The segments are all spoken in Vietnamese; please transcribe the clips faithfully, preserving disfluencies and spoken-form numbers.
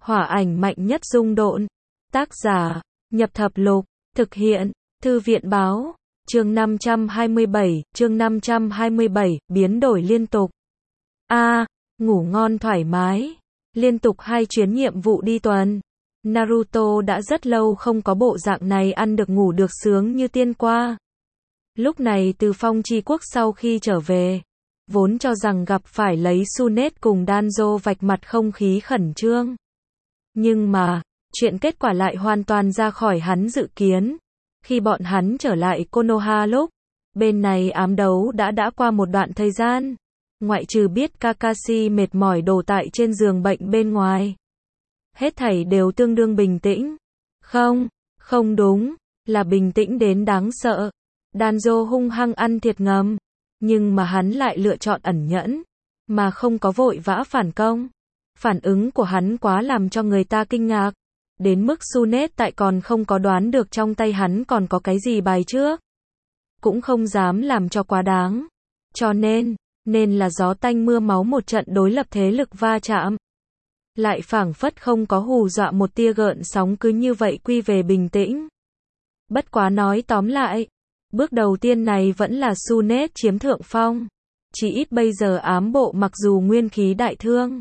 Hỏa ảnh mạnh nhất dung độn. Tác giả, Nhập Thập Lục. Thực hiện, Thư viện báo. Chương năm trăm hai mươi bảy, chương năm trăm hai mươi bảy, biến đổi liên tục. A, à, ngủ ngon thoải mái. Liên tục hai chuyến nhiệm vụ đi tuần. Naruto đã rất lâu không có bộ dạng này ăn được ngủ được sướng như tiên qua. Lúc này từ Phong Chi Quốc sau khi trở về, vốn cho rằng gặp phải lấy Tsunade cùng Danzo vạch mặt không khí khẩn trương. Nhưng mà, chuyện kết quả lại hoàn toàn ra khỏi hắn dự kiến. Khi bọn hắn trở lại Konoha lúc, bên này ám đấu đã đã qua một đoạn thời gian. Ngoại trừ biết Kakashi mệt mỏi đổ tại trên giường bệnh bên ngoài. Hết thảy đều tương đương bình tĩnh. Không, không đúng, là bình tĩnh đến đáng sợ. Danzo hung hăng ăn thiệt ngầm, nhưng mà hắn lại lựa chọn ẩn nhẫn, mà không có vội vã phản công. Phản ứng của hắn quá làm cho người ta kinh ngạc, đến mức Tsunade tại còn không có đoán được trong tay hắn còn có cái gì bài trước. Cũng không dám làm cho quá đáng. Cho nên, nên là gió tanh mưa máu một trận đối lập thế lực va chạm. Lại phảng phất không có hù dọa một tia gợn sóng cứ như vậy quy về bình tĩnh. Bất quá nói tóm lại, bước đầu tiên này vẫn là Tsunade chiếm thượng phong. Chỉ ít bây giờ ám bộ mặc dù nguyên khí đại thương,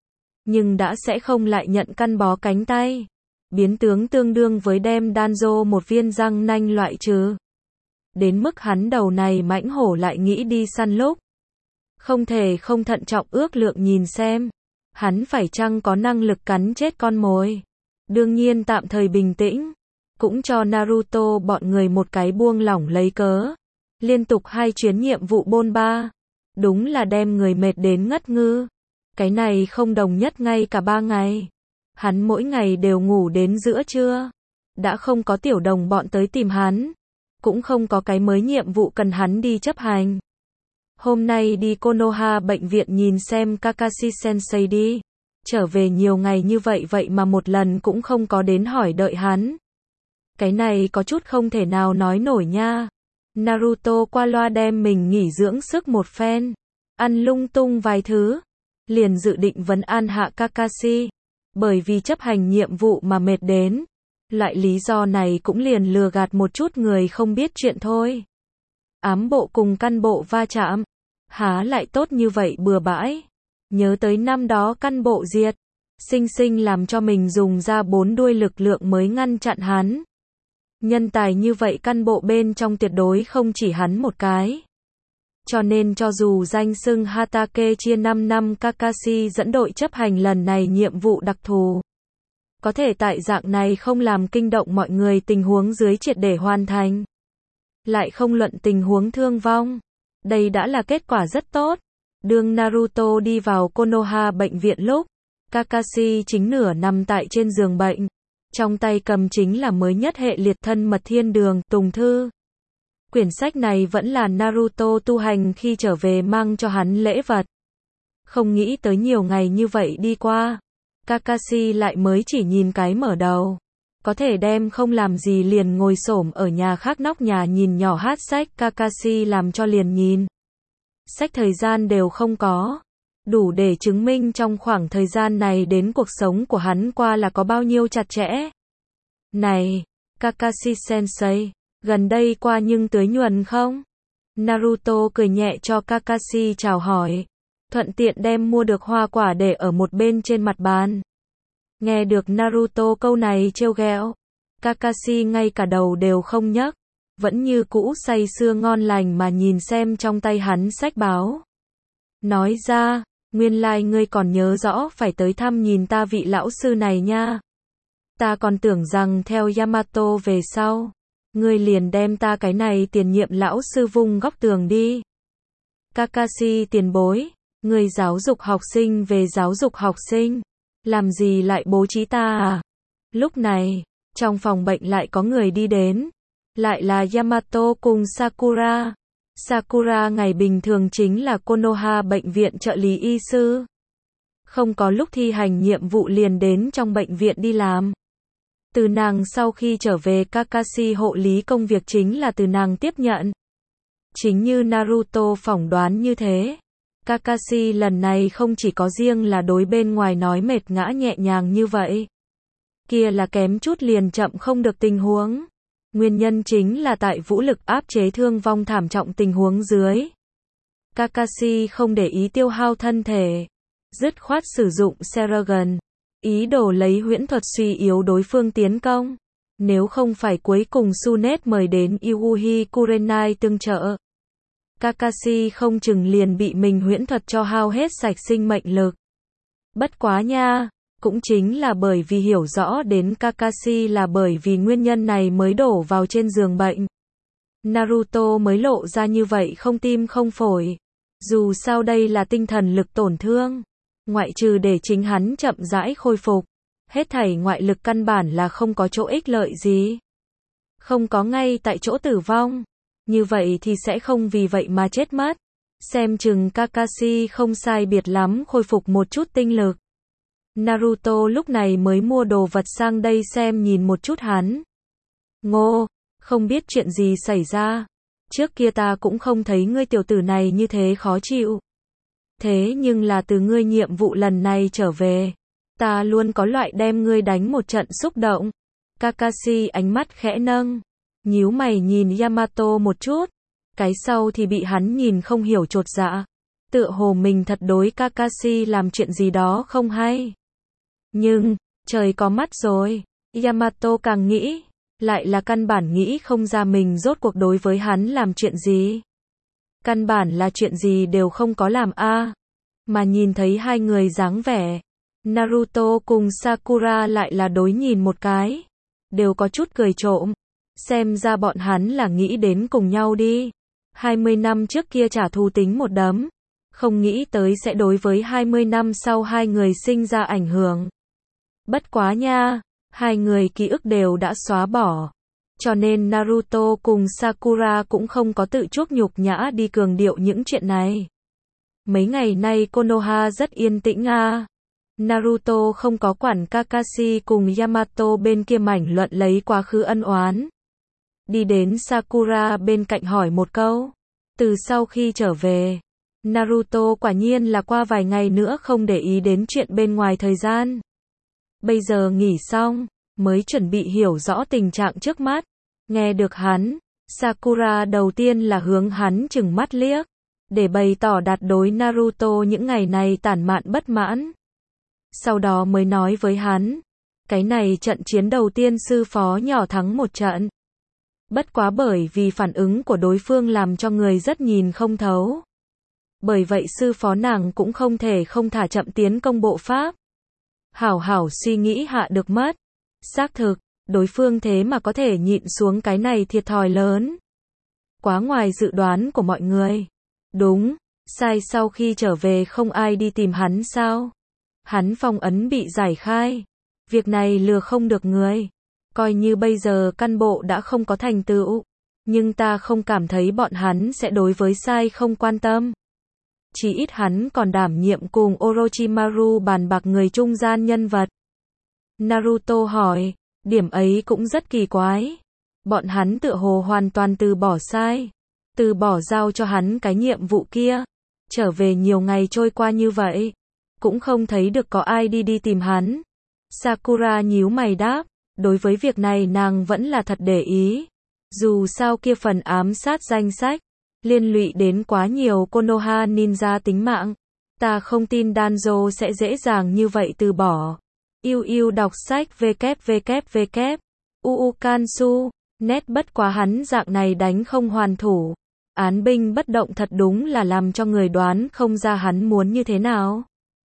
nhưng đã sẽ không lại nhận căn bó cánh tay. Biến tướng tương đương với đem Danzo một viên răng nanh loại trừ. Đến mức hắn đầu này mãnh hổ lại nghĩ đi săn lúc. Không thể không thận trọng ước lượng nhìn xem. Hắn phải chăng có năng lực cắn chết con mồi. Đương nhiên tạm thời bình tĩnh. Cũng cho Naruto bọn người một cái buông lỏng lấy cớ. Liên tục hai chuyến nhiệm vụ bôn ba. Đúng là đem người mệt đến ngất ngư. Cái này không đồng nhất ngay cả ba ngày. Hắn mỗi ngày đều ngủ đến giữa trưa. Đã không có tiểu đồng bọn tới tìm hắn. Cũng không có cái mới nhiệm vụ cần hắn đi chấp hành. Hôm nay đi Konoha bệnh viện nhìn xem Kakashi Sensei đi. Trở về nhiều ngày như vậy vậy mà một lần cũng không có đến hỏi đợi hắn. Cái này có chút không thể nào nói nổi nha. Naruto qua loa đem mình nghỉ dưỡng sức một phen. Ăn lung tung vài thứ. Liền dự định vấn an hạ Kakashi. Bởi vì chấp hành nhiệm vụ mà mệt đến. Loại lý do này cũng liền lừa gạt một chút người không biết chuyện thôi. Ám bộ cùng căn bộ va chạm. Há lại tốt như vậy bừa bãi. Nhớ tới năm đó căn bộ diệt. Sinh sinh làm cho mình dùng ra bốn đuôi lực lượng mới ngăn chặn hắn. Nhân tài như vậy căn bộ bên trong tuyệt đối không chỉ hắn một cái. Cho nên cho dù danh xưng Hatake chia năm năm Kakashi dẫn đội chấp hành lần này nhiệm vụ đặc thù. Có thể tại dạng này không làm kinh động mọi người tình huống dưới triệt để hoàn thành. Lại không luận tình huống thương vong. Đây đã là kết quả rất tốt. Đương Naruto đi vào Konoha bệnh viện lúc, Kakashi chính nửa nằm tại trên giường bệnh. Trong tay cầm chính là mới nhất hệ liệt thân mật thiên đường, Tùng Thư. Quyển sách này vẫn là Naruto tu hành khi trở về mang cho hắn lễ vật. Không nghĩ tới nhiều ngày như vậy đi qua. Kakashi lại mới chỉ nhìn cái mở đầu. Có thể đem không làm gì liền ngồi xổm ở nhà khác nóc nhà nhìn nhỏ hát sách Kakashi làm cho liền nhìn. Sách thời gian đều không có. Đủ để chứng minh trong khoảng thời gian này đến cuộc sống của hắn qua là có bao nhiêu chặt chẽ. Này, Kakashi Sensei, gần đây qua nhưng tưới nhuần không? Naruto cười nhẹ cho Kakashi chào hỏi. Thuận tiện đem mua được hoa quả để ở một bên trên mặt bàn. Nghe được Naruto câu này trêu ghẹo, Kakashi ngay cả đầu đều không nhấc, vẫn như cũ say sưa ngon lành mà nhìn xem trong tay hắn sách báo. Nói ra, nguyên lai like ngươi còn nhớ rõ phải tới thăm nhìn ta vị lão sư này nha. Ta còn tưởng rằng theo Yamato về sau, ngươi liền đem ta cái này tiền nhiệm lão sư vung góc tường đi. Kakashi tiền bối, ngươi giáo dục học sinh về giáo dục học sinh. Làm gì lại bố trí ta à? Lúc này, trong phòng bệnh lại có người đi đến. Lại là Yamato cùng Sakura. Sakura ngày bình thường chính là Konoha bệnh viện trợ lý y sư. Không có lúc thi hành nhiệm vụ liền đến trong bệnh viện đi làm. Từ nàng sau khi trở về Kakashi hộ lý công việc chính là từ nàng tiếp nhận. Chính như Naruto phỏng đoán như thế. Kakashi lần này không chỉ có riêng là đối bên ngoài nói mệt ngã nhẹ nhàng như vậy. Kia là kém chút liền chậm không được tình huống. Nguyên nhân chính là tại vũ lực áp chế thương vong thảm trọng tình huống dưới. Kakashi không để ý tiêu hao thân thể. Dứt khoát sử dụng Serragon. Ý đồ lấy huyễn thuật suy yếu đối phương tiến công. Nếu không phải cuối cùng Sunet mời đến Yuuhi Kurenai tương trợ. Kakashi không chừng liền bị mình huyễn thuật cho hao hết sạch sinh mệnh lực. Bất quá nha, cũng chính là bởi vì hiểu rõ đến Kakashi là bởi vì nguyên nhân này mới đổ vào trên giường bệnh. Naruto mới lộ ra như vậy không tim không phổi. Dù sao đây là tinh thần lực tổn thương. Ngoại trừ để chính hắn chậm rãi khôi phục. Hết thảy ngoại lực căn bản là không có chỗ ích lợi gì. Không có ngay tại chỗ tử vong. Như vậy thì sẽ không vì vậy mà chết mất. Xem chừng Kakashi không sai biệt lắm khôi phục một chút tinh lực. Naruto lúc này mới mua đồ vật sang đây xem nhìn một chút hắn. Ngô, không biết chuyện gì xảy ra. Trước kia ta cũng không thấy ngươi tiểu tử này như thế khó chịu. Thế nhưng là từ ngươi nhiệm vụ lần này trở về. Ta luôn có loại đem ngươi đánh một trận xúc động. Kakashi ánh mắt khẽ nâng. Nhíu mày nhìn Yamato một chút. Cái sau thì bị hắn nhìn không hiểu chột dạ. Tựa hồ mình thật đối Kakashi làm chuyện gì đó không hay. Nhưng, trời có mắt rồi. Yamato càng nghĩ. Lại là căn bản nghĩ không ra mình rốt cuộc đối với hắn làm chuyện gì. Căn bản là chuyện gì đều không có làm a à. Mà nhìn thấy hai người dáng vẻ. Naruto cùng Sakura lại là đối nhìn một cái. Đều có chút cười trộm. Xem ra bọn hắn là nghĩ đến cùng nhau đi. hai mươi năm trước kia trả thù tính một đấm. Không nghĩ tới sẽ đối với hai mươi năm sau hai người sinh ra ảnh hưởng. Bất quá nha. Hai người ký ức đều đã xóa bỏ. Cho nên Naruto cùng Sakura cũng không có tự chuốc nhục nhã đi cường điệu những chuyện này. Mấy ngày nay Konoha rất yên tĩnh à. Naruto không có quản Kakashi cùng Yamato bên kia mảnh luận lấy quá khứ ân oán. Đi đến Sakura bên cạnh hỏi một câu. Từ sau khi trở về, Naruto quả nhiên là qua vài ngày nữa không để ý đến chuyện bên ngoài thời gian. Bây giờ nghỉ xong, mới chuẩn bị hiểu rõ tình trạng trước mắt. Nghe được hắn, Sakura đầu tiên là hướng hắn chừng mắt liếc, để bày tỏ đạt đối Naruto những ngày này tản mạn bất mãn. Sau đó mới nói với hắn, cái này trận chiến đầu tiên sư phó nhỏ thắng một trận. Bất quá bởi vì phản ứng của đối phương làm cho người rất nhìn không thấu. Bởi vậy sư phó nàng cũng không thể không thả chậm tiến công bộ pháp. Hảo hảo suy nghĩ hạ được mất. Xác thực, đối phương thế mà có thể nhịn xuống cái này thiệt thòi lớn. Quá ngoài dự đoán của mọi người. Đúng, sai sau khi trở về không ai đi tìm hắn sao? Hắn phong ấn bị giải khai. Việc này lừa không được người. Coi như bây giờ căn bộ đã không có thành tựu. Nhưng ta không cảm thấy bọn hắn sẽ đối với sai không quan tâm. Chỉ ít hắn còn đảm nhiệm cùng Orochimaru bàn bạc người trung gian nhân vật. Naruto hỏi, điểm ấy cũng rất kỳ quái. Bọn hắn tựa hồ hoàn toàn từ bỏ sai. Từ bỏ giao cho hắn cái nhiệm vụ kia. Trở về nhiều ngày trôi qua như vậy. Cũng không thấy được có ai đi đi tìm hắn. Sakura nhíu mày đáp, đối với việc này nàng vẫn là thật để ý. Dù sao kia phần ám sát danh sách, liên lụy đến quá nhiều Konoha ninja tính mạng. Ta không tin Danzo sẽ dễ dàng như vậy từ bỏ. Yêu yêu đọc sách www. Uukansu, nét bất quá hắn dạng này đánh không hoàn thủ. Án binh bất động thật đúng là làm cho người đoán không ra hắn muốn như thế nào.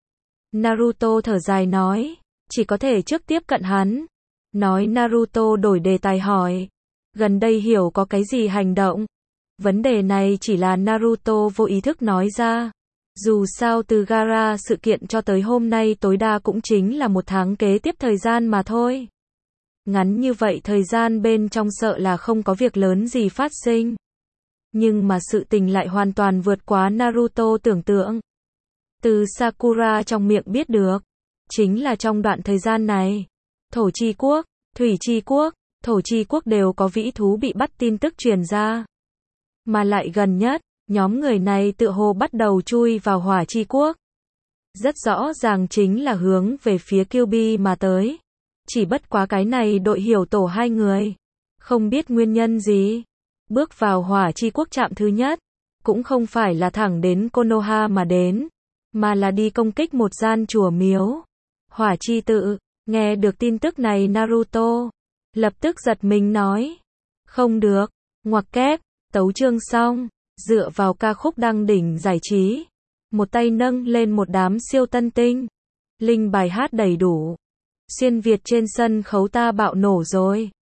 Naruto thở dài nói, chỉ có thể trước tiếp cận hắn. Nói Naruto đổi đề tài hỏi, gần đây hiểu có cái gì hành động? Vấn đề này chỉ là Naruto vô ý thức nói ra. Dù sao từ Gaara sự kiện cho tới hôm nay tối đa cũng chính là một tháng kế tiếp thời gian mà thôi. Ngắn như vậy thời gian bên trong sợ là không có việc lớn gì phát sinh. Nhưng mà sự tình lại hoàn toàn vượt quá Naruto tưởng tượng. Từ Sakura trong miệng biết được, chính là trong đoạn thời gian này, Thổ Chi Quốc, Thủy Chi Quốc, Thổ Chi Quốc đều có vĩ thú bị bắt tin tức truyền ra. Mà lại gần nhất, Nhóm người này tự hồ bắt đầu chui vào Hỏa Chi Quốc. Rất rõ ràng chính là hướng về phía Kiêu Bi mà tới. Chỉ bất quá cái này đội hiểu tổ hai người. Không biết nguyên nhân gì. Bước vào Hỏa Chi Quốc trạm thứ nhất. Cũng không phải là thẳng đến Konoha mà đến. Mà là đi công kích một gian chùa miếu. Hỏa Chi tự. Nghe được tin tức này Naruto. Lập tức giật mình nói. Không được. Ngoặc kép. Tấu chương xong. Dựa vào ca khúc đăng đỉnh giải trí. Một tay nâng lên một đám siêu tân tinh. Linh bài hát đầy đủ. Xuyên Việt trên sân khấu ta bạo nổ rồi.